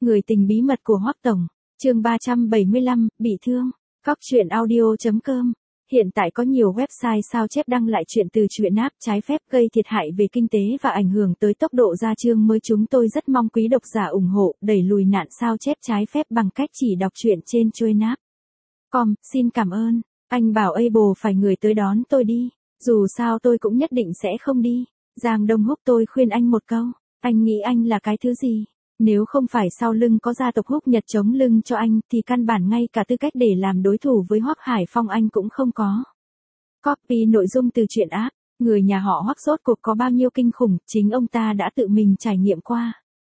Người tình bí mật của Hoắc Tổng, chương 375, bị thương. Cóc truyện audio.com. Hiện tại có nhiều website sao chép đăng lại chuyện từ truyện app trái phép gây thiệt hại về kinh tế và ảnh hưởng tới tốc độ ra chương mới. Chúng tôi rất mong quý độc giả ủng hộ đẩy lùi nạn sao chép trái phép bằng cách chỉ đọc truyện trên truyện app. Xin cảm ơn. Anh bảo Able phải người tới đón tôi đi. Dù sao tôi cũng nhất định sẽ không đi. Giang Đông Húc tôi khuyên anh một câu. Anh nghĩ anh là cái thứ gì? Nếu không phải sau lưng có gia tộc Húc Nhật chống lưng cho anh thì căn bản ngay cả tư cách để làm đối thủ với Hoắc Hải Phong anh cũng không có. Copy nội dung từ truyện app. Người nhà họ Hoắc rốt cuộc có bao nhiêu kinh khủng, chính ông ta đã tự mình trải nghiệm qua.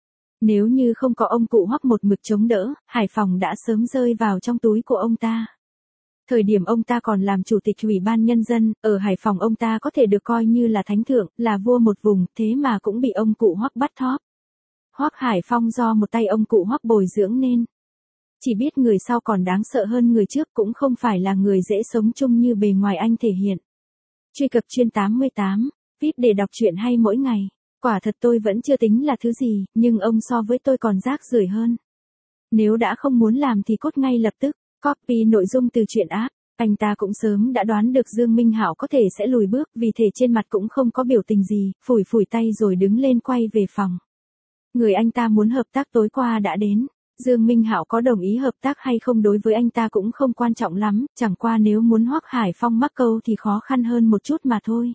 Nếu như không có ông cụ Hoắc một mực chống đỡ, Hải Phòng đã sớm rơi vào trong túi của ông ta. Thời điểm ông ta còn làm chủ tịch Ủy ban Nhân dân, ở Hải Phòng ông ta có thể được coi như là thánh thượng, là vua một vùng, thế mà cũng bị ông cụ Hoắc bắt thóp. Hoắc Hải Phong do một tay ông cụ Hoắc bồi dưỡng nên. Chỉ biết người sau còn đáng sợ hơn người trước, cũng không phải là người dễ sống chung như bề ngoài anh thể hiện. Truy cập chuyên 88, VIP để đọc truyện hay mỗi ngày. Quả thật tôi vẫn chưa tính là thứ gì, nhưng ông so với tôi còn rác rưởi hơn. Nếu đã không muốn làm thì cốt ngay lập tức. Copy nội dung từ truyện app. Anh ta cũng sớm đã đoán được Dương Minh Hạo có thể sẽ lùi bước, vì thế trên mặt cũng không có biểu tình gì, phủi phủi tay rồi đứng lên quay về phòng. Người anh ta muốn hợp tác tối qua đã đến. Dương Minh Hạo có đồng ý hợp tác hay không đối với anh ta cũng không quan trọng lắm, chẳng qua nếu muốn Hoắc Hải Phong mắc câu thì khó khăn hơn một chút mà thôi.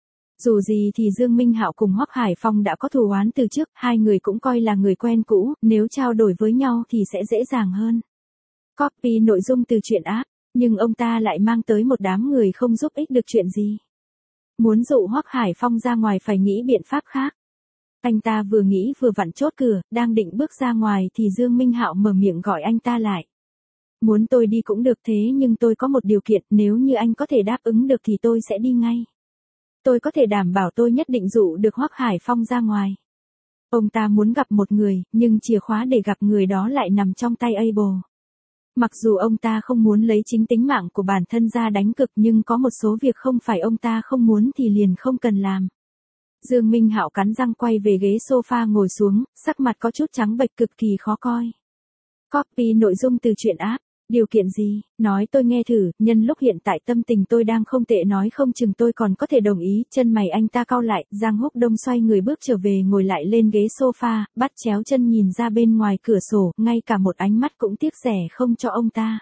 Dù gì thì Dương Minh Hạo cùng Hoắc Hải Phong đã có thù oán từ trước, hai người cũng coi là người quen cũ, nếu trao đổi với nhau thì sẽ dễ dàng hơn. Copy nội dung từ truyện app, nhưng ông ta lại mang tới một đám người không giúp ích được chuyện gì. Muốn dụ Hoắc Hải Phong ra ngoài phải nghĩ biện pháp khác. Anh ta vừa nghĩ vừa vặn chốt cửa, đang định bước ra ngoài thì Dương Minh Hạo mở miệng gọi anh ta lại. Muốn tôi đi cũng được, thế nhưng tôi có một điều kiện, nếu như anh có thể đáp ứng được thì tôi sẽ đi ngay. Tôi có thể đảm bảo tôi nhất định dụ được Hoắc Hải Phong ra ngoài. Ông ta muốn gặp một người, nhưng chìa khóa để gặp người đó lại nằm trong tay Able. Mặc dù ông ta không muốn lấy chính tính mạng của bản thân ra đánh cực, nhưng có một số việc không phải ông ta không muốn thì liền không cần làm. Dương Minh Hạo cắn răng quay về ghế sofa ngồi xuống, sắc mặt có chút trắng bệch cực kỳ khó coi. Copy nội dung từ truyện app. Điều kiện gì? Nói tôi nghe thử, nhân lúc hiện tại tâm tình tôi đang không tệ nói không chừng tôi còn có thể đồng ý. Chân mày anh ta cau lại, Giang Húc Đông xoay người bước trở về ngồi lại lên ghế sofa, bắt chéo chân nhìn ra bên ngoài cửa sổ, ngay cả một ánh mắt cũng tiếc rẻ không cho ông ta.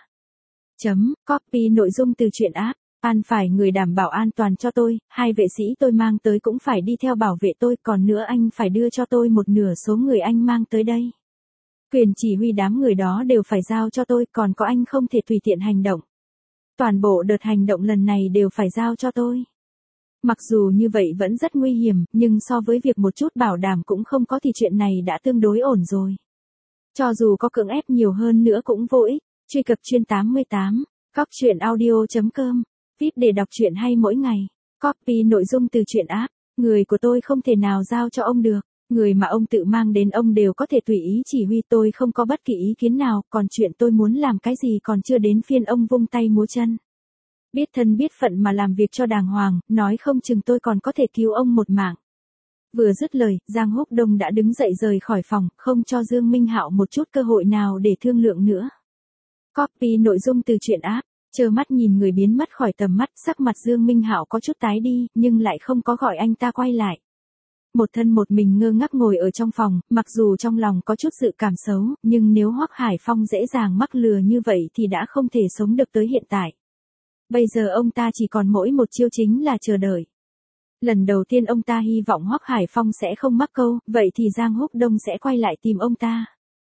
Copy nội dung từ truyện app. An phải người đảm bảo an toàn cho tôi, hai vệ sĩ tôi mang tới cũng phải đi theo bảo vệ tôi, còn nữa anh phải đưa cho tôi một nửa số người anh mang tới đây. Quyền chỉ huy đám người đó đều phải giao cho tôi, còn có anh không thể tùy tiện hành động. Toàn bộ đợt hành động lần này đều phải giao cho tôi. Mặc dù như vậy vẫn rất nguy hiểm, nhưng so với việc một chút bảo đảm cũng không có thì chuyện này đã tương đối ổn rồi. Cho dù có cưỡng ép nhiều hơn nữa cũng vô ích. Truy cập chuyên 88, cóc truyện audio.com. VIP để đọc truyện hay mỗi ngày. Copy nội dung từ truyện app. Người của tôi không thể nào giao cho ông được. Người mà ông tự mang đến ông đều có thể tùy ý chỉ huy, tôi không có bất kỳ ý kiến nào, còn chuyện tôi muốn làm cái gì còn chưa đến phiên ông vung tay múa chân. Biết thân biết phận mà làm việc cho đàng hoàng, nói không chừng tôi còn có thể cứu ông một mạng. Vừa dứt lời, Giang Húc Đông đã đứng dậy rời khỏi phòng, không cho Dương Minh Hạo một chút cơ hội nào để thương lượng nữa. Copy nội dung từ truyện app. Trơ mắt nhìn người biến mất khỏi tầm mắt, sắc mặt Dương Minh Hạo có chút tái đi, nhưng lại không có gọi anh ta quay lại. Một thân một mình ngơ ngác ngồi ở trong phòng, mặc dù trong lòng có chút dự cảm xấu, nhưng nếu Hoắc Hải Phong dễ dàng mắc lừa như vậy thì đã không thể sống được tới hiện tại. Bây giờ ông ta chỉ còn mỗi một chiêu, chính là chờ đợi. Lần đầu tiên ông ta hy vọng Hoắc Hải Phong sẽ không mắc câu, vậy thì Giang Húc Đông sẽ quay lại tìm ông ta.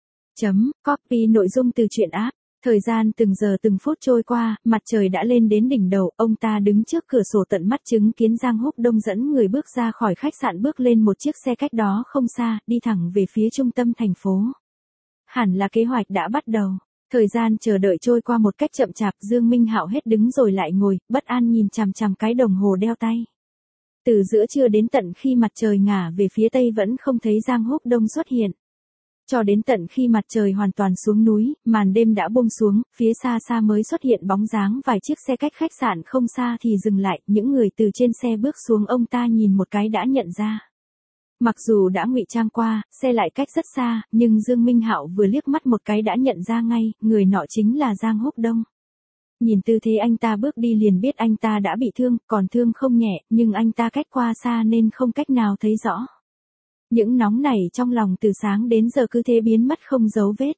Copy nội dung từ truyện app. Thời gian từng giờ từng phút trôi qua, mặt trời đã lên đến đỉnh đầu, ông ta đứng trước cửa sổ tận mắt chứng kiến Giang Húc Đông dẫn người bước ra khỏi khách sạn, bước lên một chiếc xe cách đó không xa, đi thẳng về phía trung tâm thành phố. Hẳn là kế hoạch đã bắt đầu. Thời gian chờ đợi trôi qua một cách chậm chạp, Dương Minh Hạo hết đứng rồi lại ngồi, bất an nhìn chằm chằm cái đồng hồ đeo tay. Từ giữa trưa đến tận khi mặt trời ngả về phía tây vẫn không thấy Giang Húc Đông xuất hiện. Cho đến tận khi mặt trời hoàn toàn xuống núi, màn đêm đã buông xuống, phía xa xa mới xuất hiện bóng dáng vài chiếc xe cách khách sạn không xa thì dừng lại, những người từ trên xe bước xuống ông ta nhìn một cái đã nhận ra. Mặc dù đã ngụy trang qua, xe lại cách rất xa, nhưng Dương Minh Hạo vừa liếc mắt một cái đã nhận ra ngay, người nọ chính là Giang Húc Đông. Nhìn tư thế anh ta bước đi liền biết anh ta đã bị thương, còn thương không nhẹ, nhưng anh ta cách qua xa nên không cách nào thấy rõ. Những nóng này trong lòng từ sáng đến giờ cứ thế biến mất không dấu vết.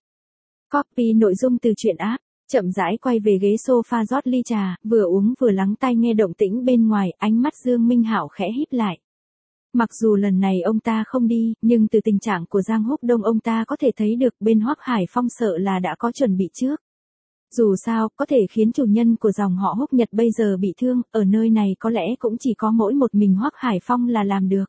Copy nội dung từ truyện app, chậm rãi quay về ghế sofa rót ly trà, vừa uống vừa lắng tai nghe động tĩnh bên ngoài, ánh mắt Dương Minh Hạo khẽ híp lại. Mặc dù lần này ông ta không đi, nhưng từ tình trạng của Giang Húc Đông ông ta có thể thấy được bên Hoắc Hải Phong sợ là đã có chuẩn bị trước. Dù sao, có thể khiến chủ nhân của dòng họ Húc Nhật bây giờ bị thương, ở nơi này có lẽ cũng chỉ có mỗi một mình Hoắc Hải Phong là làm được.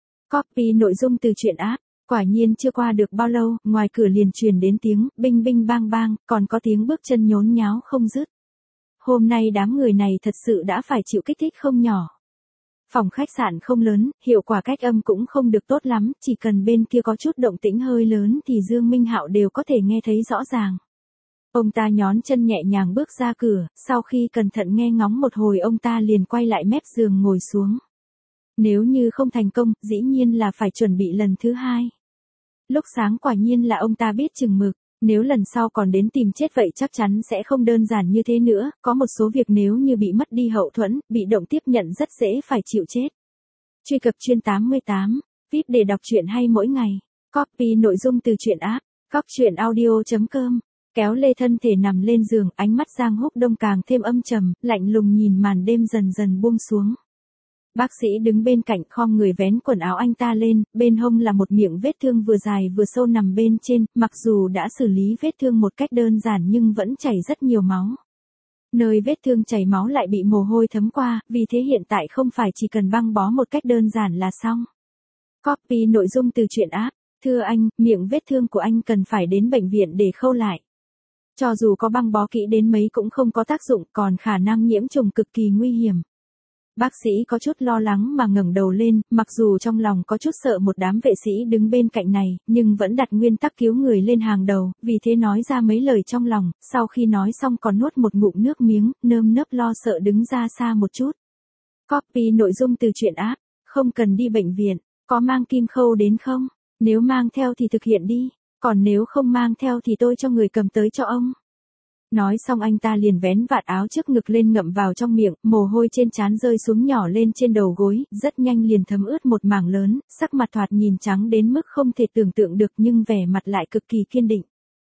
Copy nội dung từ truyện app, quả nhiên chưa qua được bao lâu, ngoài cửa liền truyền đến tiếng binh binh bang bang, còn có tiếng bước chân nhốn nháo không dứt. Hôm nay đám người này thật sự đã phải chịu kích thích không nhỏ. Phòng khách sạn không lớn, hiệu quả cách âm cũng không được tốt lắm, chỉ cần bên kia có chút động tĩnh hơi lớn thì Dương Minh Hạo đều có thể nghe thấy rõ ràng. Ông ta nhón chân nhẹ nhàng bước ra cửa, sau khi cẩn thận nghe ngóng một hồi ông ta liền quay lại mép giường ngồi xuống. Nếu như không thành công, dĩ nhiên là phải chuẩn bị lần thứ hai. Lúc sáng quả nhiên là ông ta biết chừng mực, nếu lần sau còn đến tìm chết vậy chắc chắn sẽ không đơn giản như thế nữa, có một số việc nếu như bị mất đi hậu thuẫn, bị động tiếp nhận rất dễ phải chịu chết. Truy cập chuyên 88, VIP để đọc truyện hay mỗi ngày. Copy nội dung từ truyện app, coctruyện.audio.com. Kéo lê thân thể nằm lên giường, ánh mắt Giang Húc Đông càng thêm âm trầm, lạnh lùng nhìn màn đêm dần dần buông xuống. Bác sĩ đứng bên cạnh khom người vén quần áo anh ta lên, bên hông là một miệng vết thương vừa dài vừa sâu nằm bên trên, mặc dù đã xử lý vết thương một cách đơn giản nhưng vẫn chảy rất nhiều máu. Nơi vết thương chảy máu lại bị mồ hôi thấm qua, vì thế hiện tại không phải chỉ cần băng bó một cách đơn giản là xong. Copy nội dung từ truyện app, thưa anh, miệng vết thương của anh cần phải đến bệnh viện để khâu lại. Cho dù có băng bó kỹ đến mấy cũng không có tác dụng, còn khả năng nhiễm trùng cực kỳ nguy hiểm. Bác sĩ có chút lo lắng mà ngẩng đầu lên, mặc dù trong lòng có chút sợ một đám vệ sĩ đứng bên cạnh này, nhưng vẫn đặt nguyên tắc cứu người lên hàng đầu, vì thế nói ra mấy lời trong lòng, sau khi nói xong còn nuốt một ngụm nước miếng, nơm nớp lo sợ đứng ra xa một chút. Copy nội dung từ truyện app, không cần đi bệnh viện, có mang kim khâu đến không? Nếu mang theo thì thực hiện đi, còn nếu không mang theo thì tôi cho người cầm tới cho ông. Nói xong anh ta liền vén vạt áo trước ngực lên ngậm vào trong miệng, mồ hôi trên trán rơi xuống nhỏ lên trên đầu gối, rất nhanh liền thấm ướt một mảng lớn, sắc mặt thoạt nhìn trắng đến mức không thể tưởng tượng được nhưng vẻ mặt lại cực kỳ kiên định.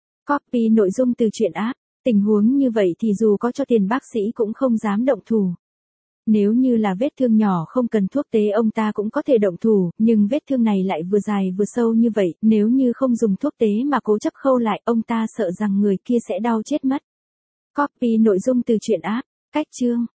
Copy nội dung từ truyện app, tình huống như vậy thì dù có cho tiền bác sĩ cũng không dám động thủ. Nếu như là vết thương nhỏ không cần thuốc tế ông ta cũng có thể động thủ, nhưng vết thương này lại vừa dài vừa sâu như vậy, nếu như không dùng thuốc tế mà cố chấp khâu lại, ông ta sợ rằng người kia sẽ đau chết mất. Copy nội dung từ truyện app, cách chương.